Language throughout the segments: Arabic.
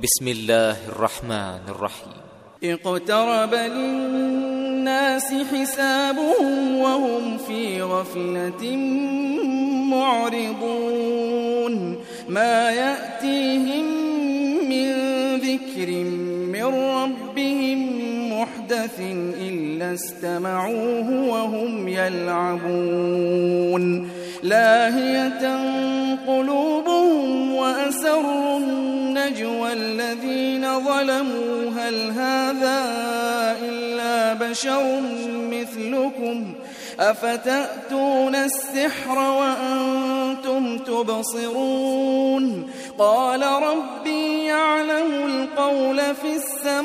بسم الله الرحمن الرحيم. اقترب للناس حسابهم وهم في غفلة معرضون ما يأتيهم من ذكر من ربهم محدث إلا استمعوه وهم يلعبون لاهية قلوبهم وأسروا النجوى الذين ظلموا هل هذا إلا بشر مثلكم أفتأتون السحر وأنتم تبصرون قال ربي يعلم القول في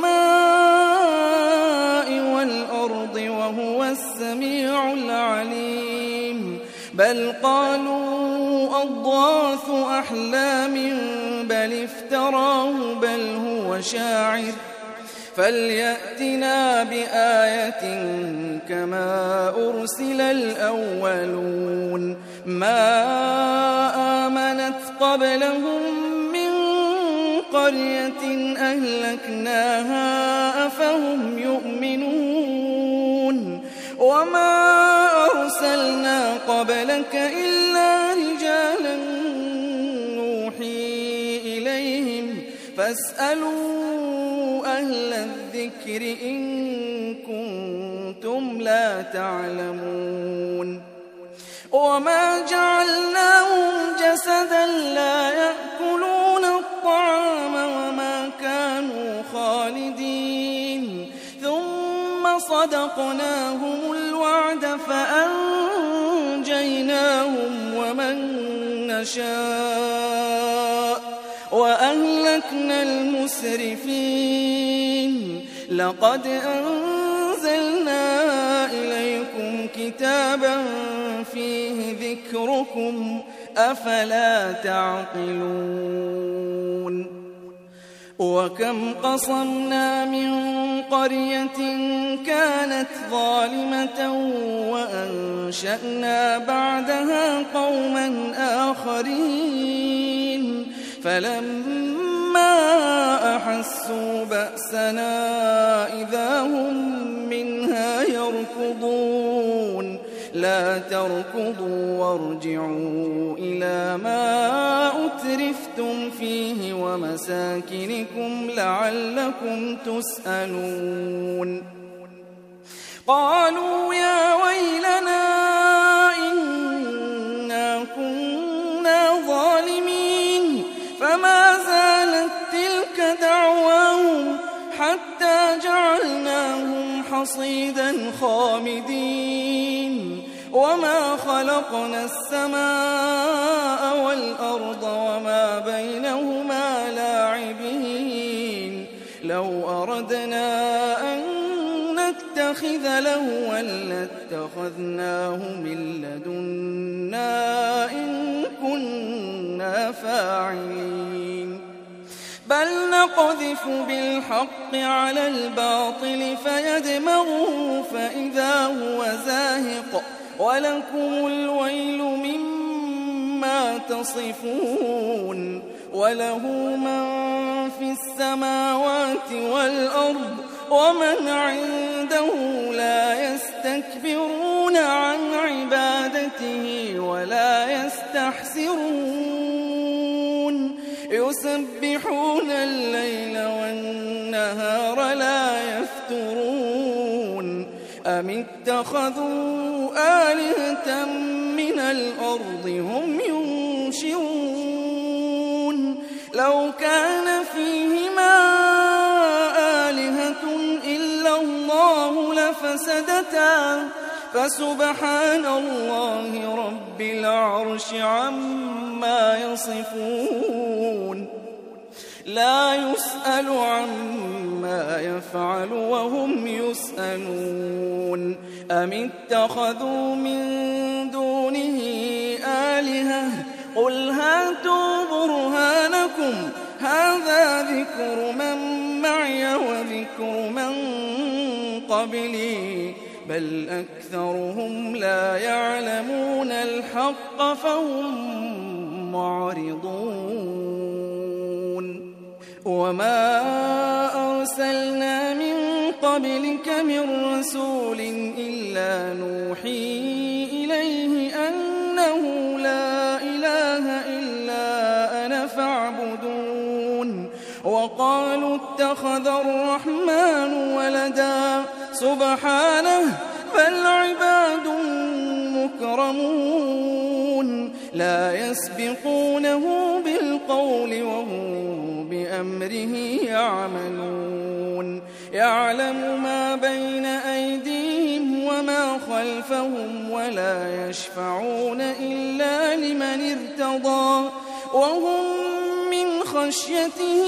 السماء والأرض وهو السميع العليم بل قالوا أضغاث أحلام بل افتراه بل هو شاعر فليأتنا بآية كما أرسل الأولون ما آمنت قبلهم من قرية أهلكناها أفهم يؤمنون وما أرسلنا قبلك إلا رجالا نوحي إليهم فاسألوا أهل الذكر إن كنتم لا تعلمون وما جعلناهم جسدا لا يأكلون الطعام وما كانوا خالدين ثم صدقناهم الوعد فأنجيناهم ومن نشاء وأهلكنا المسرفين لقد أنزلنا إليكم كتابا فيه ذكركم أفلا تعقلون وكم قصمنا من قرية كانت ظالمة وأنشأنا بعدها قوما آخرين فلما أحسوا بأسنا إذا هم منها يركضون لا تركضوا وارجعوا إلى ما أترفتم فيه ومساكنكم لعلكم تسألون قالوا يا ويلنا إنا كنا ظالمين فما زالت تلك دعواهم حتى جعلناهم حصيدا خامدين وما خلقنا السماء والأرض وما بينهما لاعبين لو أردنا أن نتخذ لهوا لاتخذناه من لدنا إن كنا فاعلين بل نقذف بالحق على الباطل فيدمغه فإذا هو زاهق ولكم الويل مما تصفون وله من في السماوات والأرض ومن عنده لا يستكبرون عن عبادته ولا يستحسرون يسبحون الليل والنهار لا يفترون أم اتخذوا آلهة من الأرض هم ينشرون لو كان فيهما آلهة إلا الله لفسدتا فسبحان الله رب العرش عما يصفون لا يسأل عما يفعل وهم يسألون أم اتخذوا من دونه آلهة قل هاتوا برهانكم هذا ذكر من معي وذكر من قبلي بل أكثرهم لا يعلمون الحق فهم معرضون وما أرسلنا من قبلك من رسول إلا نوحي إليه أنه لا إله إلا أنا فاعبدون وقالوا اتخذ الرحمن ولدا سبحانه بل عباد مكرمون لا يسبقونه بالقول وهم بأمره يعملون يعلم ما بين أيديهم وما خلفهم ولا يشفعون إلا لمن ارتضى وهم من خشيته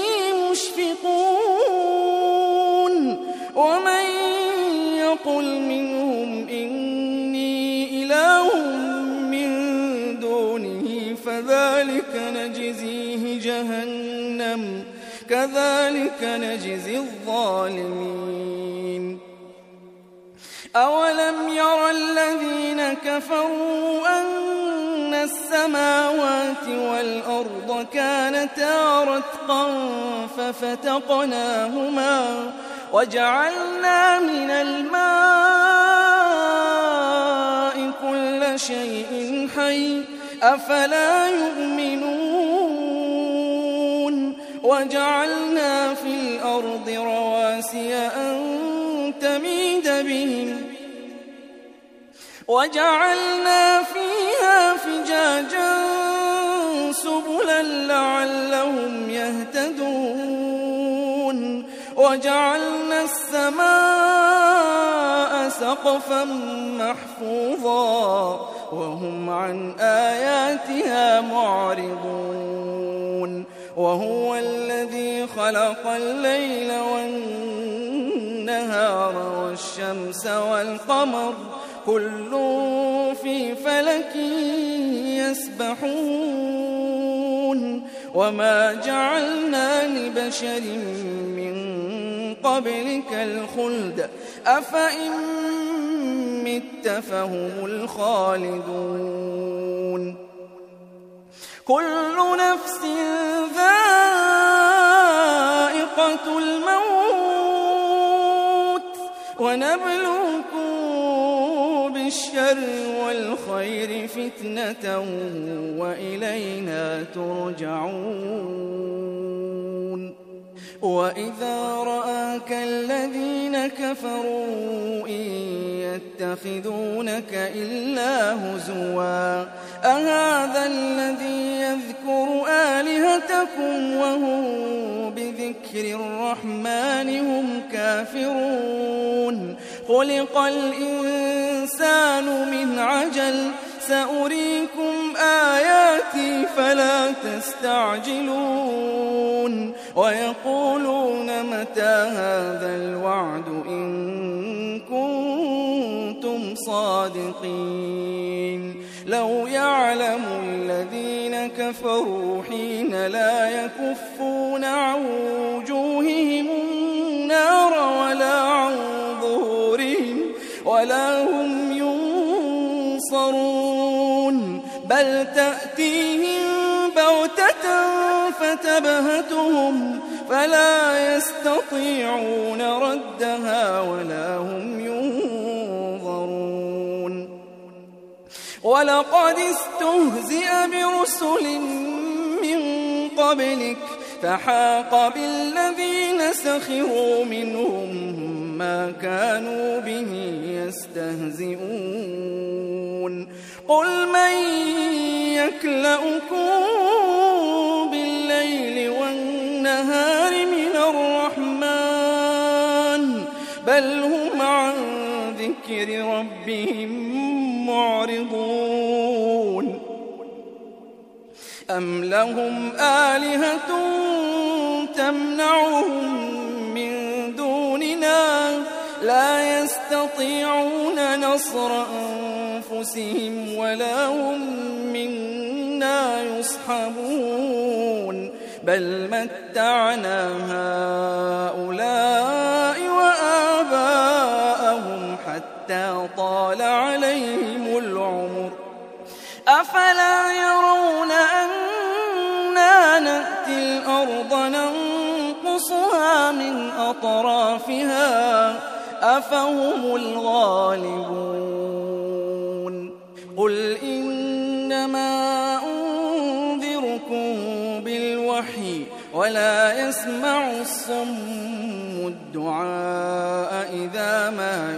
مشفقون ومن يقل منهم إني إله من دونه فذلك نجزيه جهنم كذلك نجزي الظالمين أولم ير الذين كفروا أن السماوات والأرض كانتا رتقا ففتقناهما وجعلنا من الماء كل شيء حي أفلا يؤمنون وجعلنا في الأرض رواسي أن تميد بهم وجعلنا فيها فجاجا سبلا لعلهم يهتدون وجعلنا السماء سقفا محفوظا وهم عن آياتها معرضون وهو الذي خلق الليل والنهار والشمس والقمر كل في فلك يسبحون وما جعلنا لبشر من قبلك الخلد أفإن مت فهم الخالدون كل نفس ذائقة الموت ونبلوكم بالشر والخير فتنة وإلينا ترجعون وإذا رآك الذين كفروا إن يتخذونك إلا هزوا أهذا الذي يذكر آلهتكم وهم بذكر الرحمن هم كافرون خلق الإنسان من عجل سأريكم آياتي فلا تستعجلون ويقولون متى هذا الوعد إن كنتم صادقين لو يعلم الذين كفروا حين لا يكفون عن وجوههم النار ولا عن ظهورهم ولا هم ينصرون بل تأتيهم بغتة فتبهتهم فلا يستطيعون ردها ولا هم ينظرون ولقد استهزئ برسل من قبلك فحاق بالذين سخروا منهم ما كانوا به يستهزئون قل من يكلؤكم بالليل والنهار من الرحمن بل هم عن ذكر ربهم معرضون أم لهم آلهة تمنعهم من دوننا لا يستطيعون نصر أنفسهم ولا هم منا يصحبون بل متعنا هؤلاء وآباءهم حتى طال عليهم العمر أفلا يرون أنا نأتي الأرض يقصها من أطرافها أفهم الغالبون قل إنما أنذركم بالوحي ولا يسمع الصم الدعاء إذا ما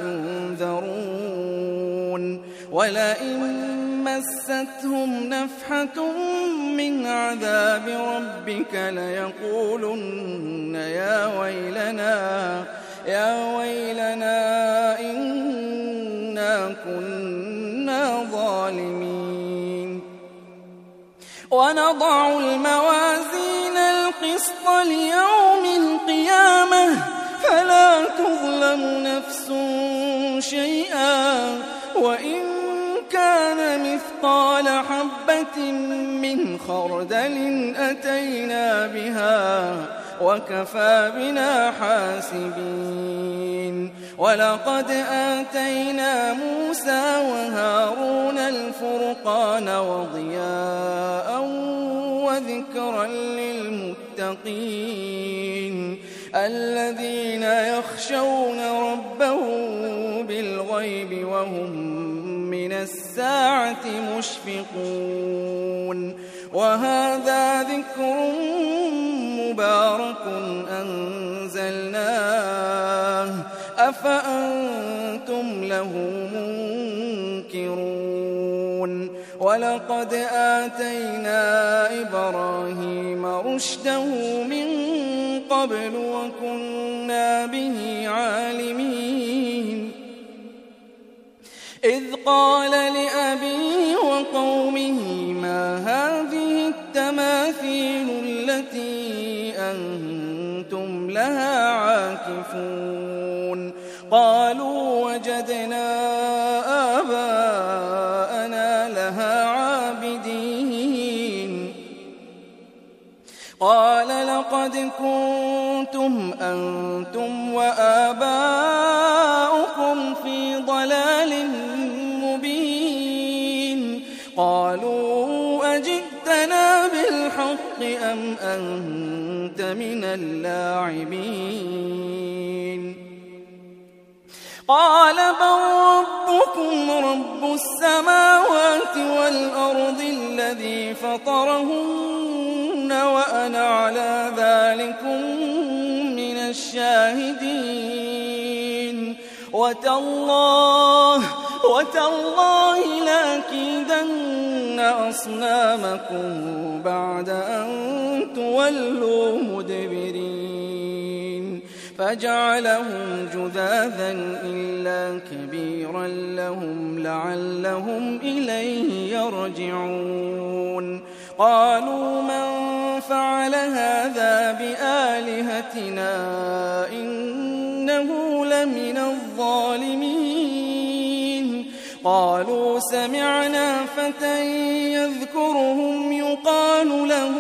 ينذرون ولئن مستهم نفحة من عذاب ربك ليقولن يا ويلنا إنا كنا ظالمين ونضع الموازين القسط ليوم القيامة فلا تظلم نفس شيئا وإن كان مثقال حبة من خردل أتينا بها وكفى بنا حاسبين ولقد آتينا موسى وهارون الفرقان وضياء وذكرا للمتقين الذين يخشون ربهم بالغيب وهم من الساعة مشفقون وهذا ذكر مبارك أنزلناه أفأنتم له منكرون ولقد آتينا إبراهيم رشده من قبل وكنا به عالمين إذ قال لأبيه وقومه ما هذه التماثيل التي أنتم لها عاكفون قالوا وجدنا آباءنا لها عابدين قال لقد كنتم أنتم وآباؤكم في ضلال مبين قالوا أجئتنا بالحق أم أنت من اللاعبين قال بل ربكم رب السماوات والأرض الذي فطرهن وأنا على ذلكم من الشاهدين وتالله لأكيدن أصنامكم بعد أن تولوا مدبرين فجعلهم جذاذا إلا كبيرا لهم لعلهم إليه يرجعون قالوا من فعل هذا بآلهتنا إنه لمن الظالمين قالوا سمعنا فتى يذكرهم يقال له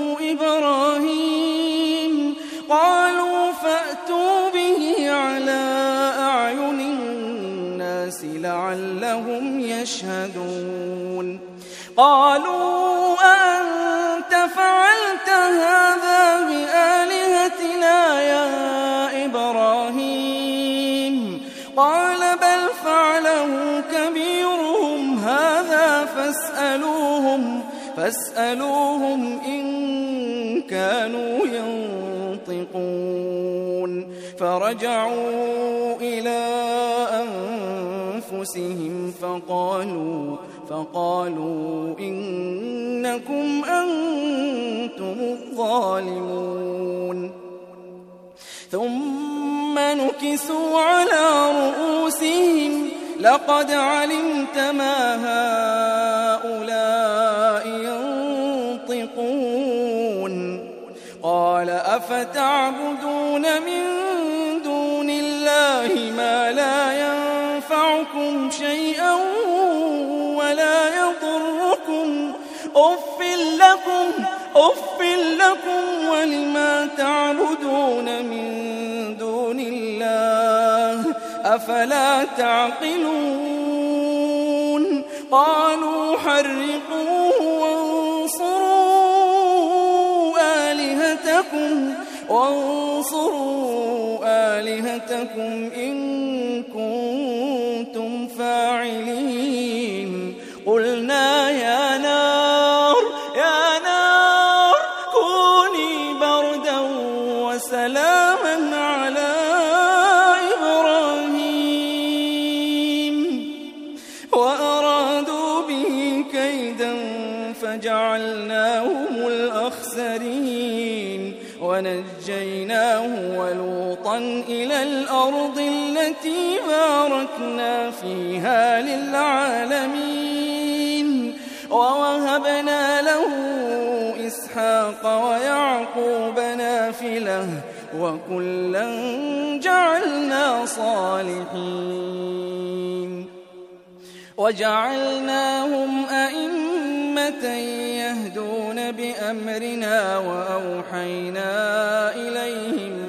إبراهيم قالوا فأتوا به على أعين الناس لعلهم يشهدون قالوا أأنت فعلت هذا بآلهتنا يا إبراهيم قال بل فعله كبيرهم هذا فاسألوهم إن كانوا ينطقون فرجعوا إلى أنفسهم فقالوا إنكم أنتم الظالمون ثم نكسوا على رؤوسهم لقد علمت ما هؤلاء ينطقون قال أفتعبدون من دون الله ما لا ينفعكم شيئا ولا يضركم أف لكم ولما تعبدون من دون الله أفلا تعقلون قالوا حرقوه وانصروا آلهتكم وانصروا آلهتكم إن كنتم فاعلين قلنا يا نار كوني بردا وسلاما على إبراهيم وأرادوا به كيدا فجعلناهم الأخسرين ونجيناه ولوطا إلى الأرض التي باركنا فيها للعالمين ووهبنا له إسحاق ويعقوب نافلة وكلا جعلنا صالحين وجعلناهم أئمة يهدون بأمرنا وأوحينا إليهم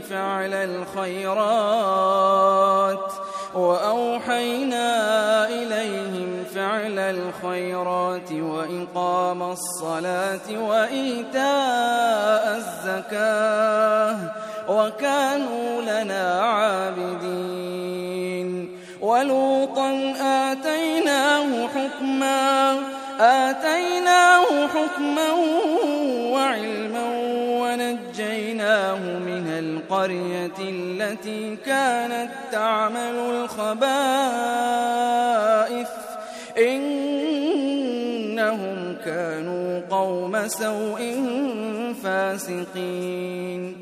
فعل الخيرات وإقام الصلاة وإيتاء الزكاة وكانوا لنا عابدين ولوطا آتيناه حكما وعلما ونجيناه من القرية التي كانت تعمل الخبائث إنهم كانوا قوم سوء فاسقين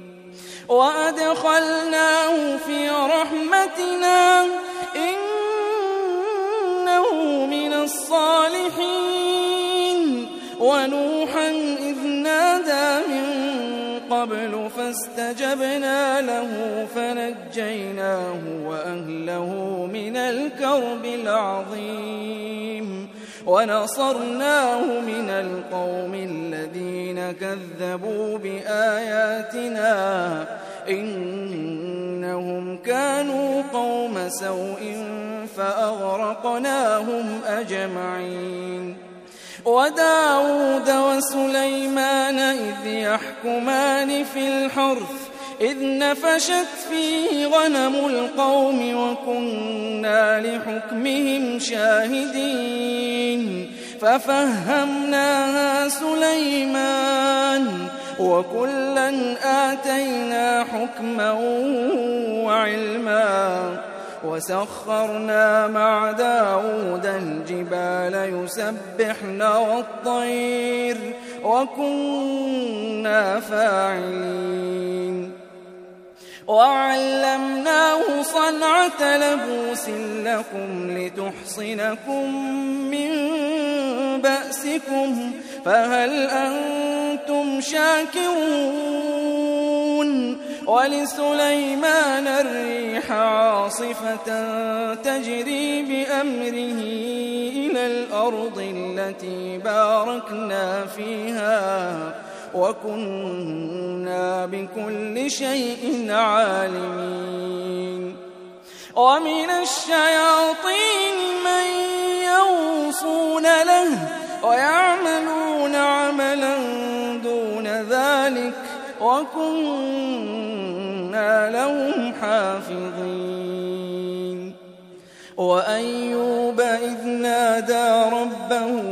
وأدخلناه في رحمتنا إنه من الصالحين ونوحا إذ نادى من قبل فاستجبنا له فنجيناه وأهله من الكرب العظيم ونصرناه من القوم الذين كذبوا بآياتنا إنهم كانوا قوم سوء فأغرقناهم أجمعين وداود وسليمان إذ يحكمان في الحرث إذ نفشت فيه غنم القوم وكنا لحكمهم شاهدين ففهمناها سليمان وكلا آتينا حكما وعلما وسخرنا مع داود الجبال يسبحن والطير وكنا فاعلين وعلمناه صنعة لبوس لكم لتحصنكم من بأسكم فهل أنتم شاكرون ولسليمان الريح عاصفة تجري بأمره إلى الأرض التي باركنا فيها وكنا بكل شيء عالمين ومن الشياطين من يغوصون له ويعملون عملا دون ذلك وكنا لهم حافظين وأيوب إذ نادى ربه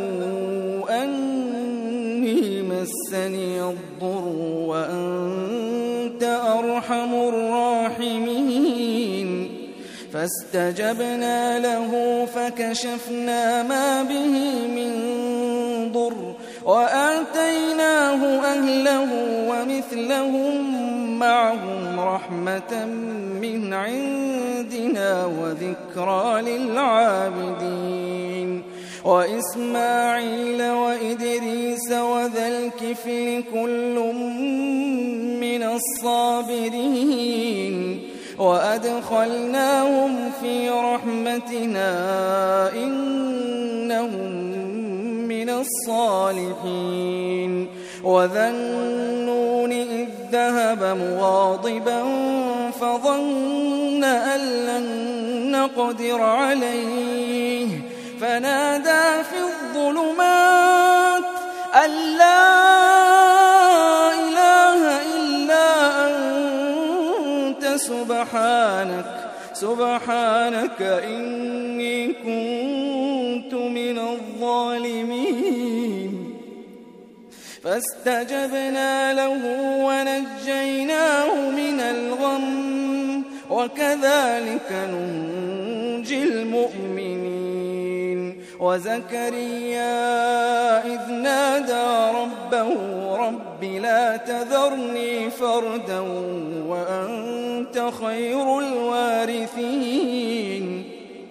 أني مسني الضر وأنت أرحم الراحمين فاستجبنا له فكشفنا ما به من ضر وآتيناه أهله ومثلهم معهم رحمة من عندنا وذكرى للعابدين وإسماعيل وإدريس وذا الكفل كل من الصابرين وأدخلناهم في رحمتنا إنهم من الصالحين وذا النون إذ ذهب مغاضبا فظن أن لن نقدر عليه فنادى في الظلمات أن لا إله إلا أنت موسى سبحانك إني كنت من الظالمين فاستجبنا له ونجيناه من الغم وكذلك ننجي المؤمنين وزكريا إذ نادى ربه رب لا تذرني فردا وأنت خير الوارثين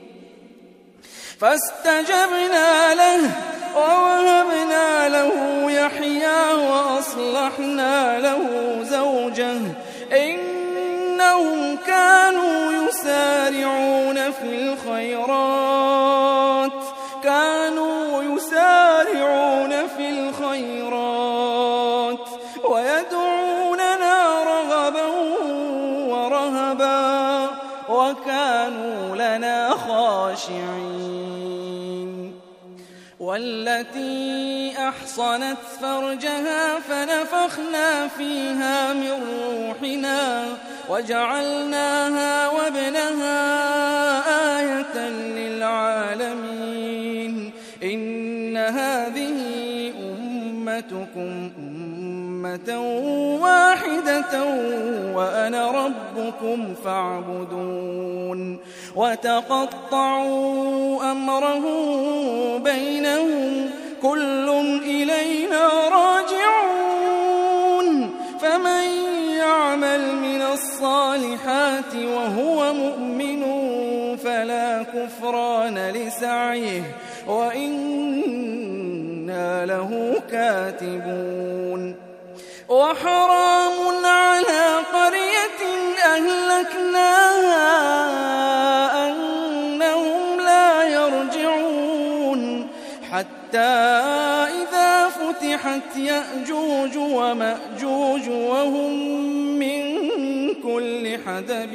فاستجبنا له ووهبنا له يحيى وأصلحنا له زوجه إنهم كانوا يسارعون في الخيرات ويدعوننا رغبا ورهبا وكانوا لنا خاشعين والتي أحصنت فرجها فنفخنا فيها من روحنا وجعلناها وابنها آية للعالمين إن هذه أمتكم أمة واحدة وأنا ربكم فاعبدون وتقطعوا أمرهم بينهم كل إلينا راجعون فمن يعمل من الصالحات وهو مؤمن فلا كفران لسعيه وإنا له كاتبون وحرام على قرية أهلكناها أنهم لا يرجعون حتى إذا فتحت يأجوج ومأجوج وهم من كل حدب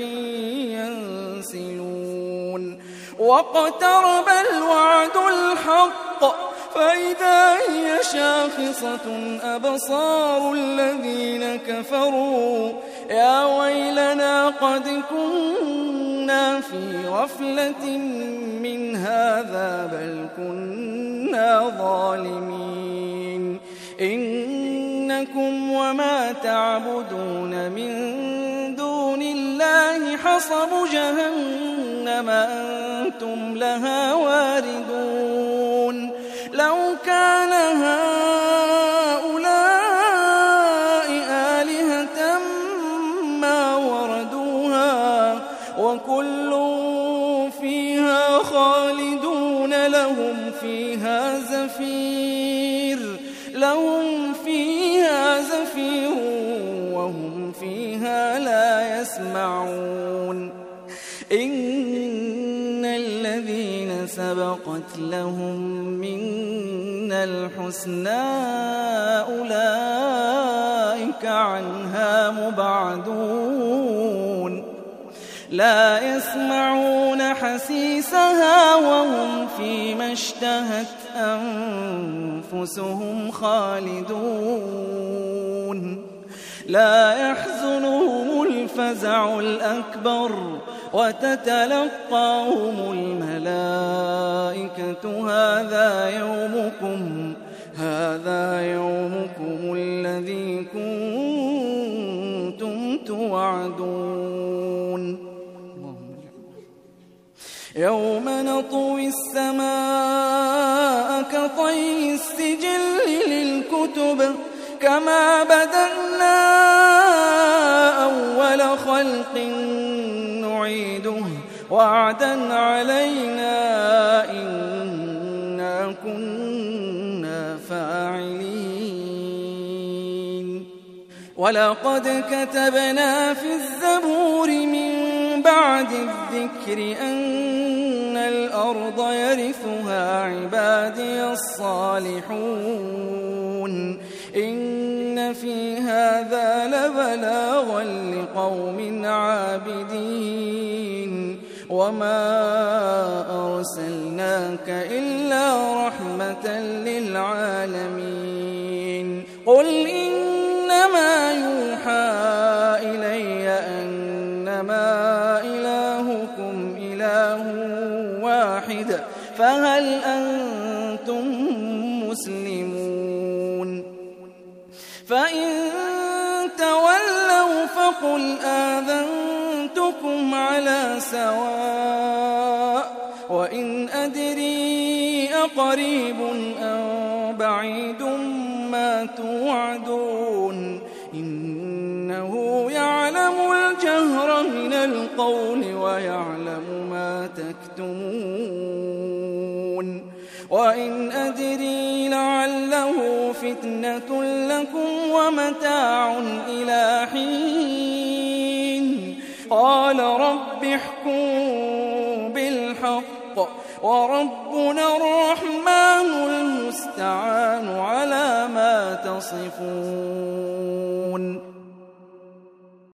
ينسلون واقترب الوعد الحق فإذا هي شاخصة أبصار الذين كفروا يا ويلنا قد كنا في غفلة من هذا بل كنا ظالمين إنكم وما تعبدون من دون الله حصب جهنم أنتم لها واردون لو كان هؤلاء آلهة ما وردوها وكل فيها خالدون لهم فيها زفير وهم فيها لا يسمعون إن الذين سبقت لهم منا الحسنى أولئك عنها مبعدون لا يسمعون حسيسها وهم فيما اشتهت أنفسهم خالدون لا يحزنهم الفزع الأكبر وتتلقاهم الملائكة هذا يومكم الذي كنتم توعدون يوم نطوي السماء كطي السجل للكتب كما بدأنا أول خلق نعيده وعدا علينا إنا كنا فاعلين ولقد كتبنا في الزبور من بعد الذكر أن الأرض يرثها عبادي الصالحون إن في هذا لبلاغا لقوم عابدين وما أرسلناك إلا رحمة للعالمين قل إنما يوحى إلي أنما إنما إلهكم إله واحد فهل أنتم مسلمون فإن تولوا فقل آذنتكم على سواء وإن أدري أقريب أم بعيد ما توعدون إنه يعلم الجهر من القول ويعلم ما تكتمون وإن أدري لعله فتنة لكم ومتاع إلى حين قال رب احكم بالحق وربنا الرحمن المستعان على ما تصفون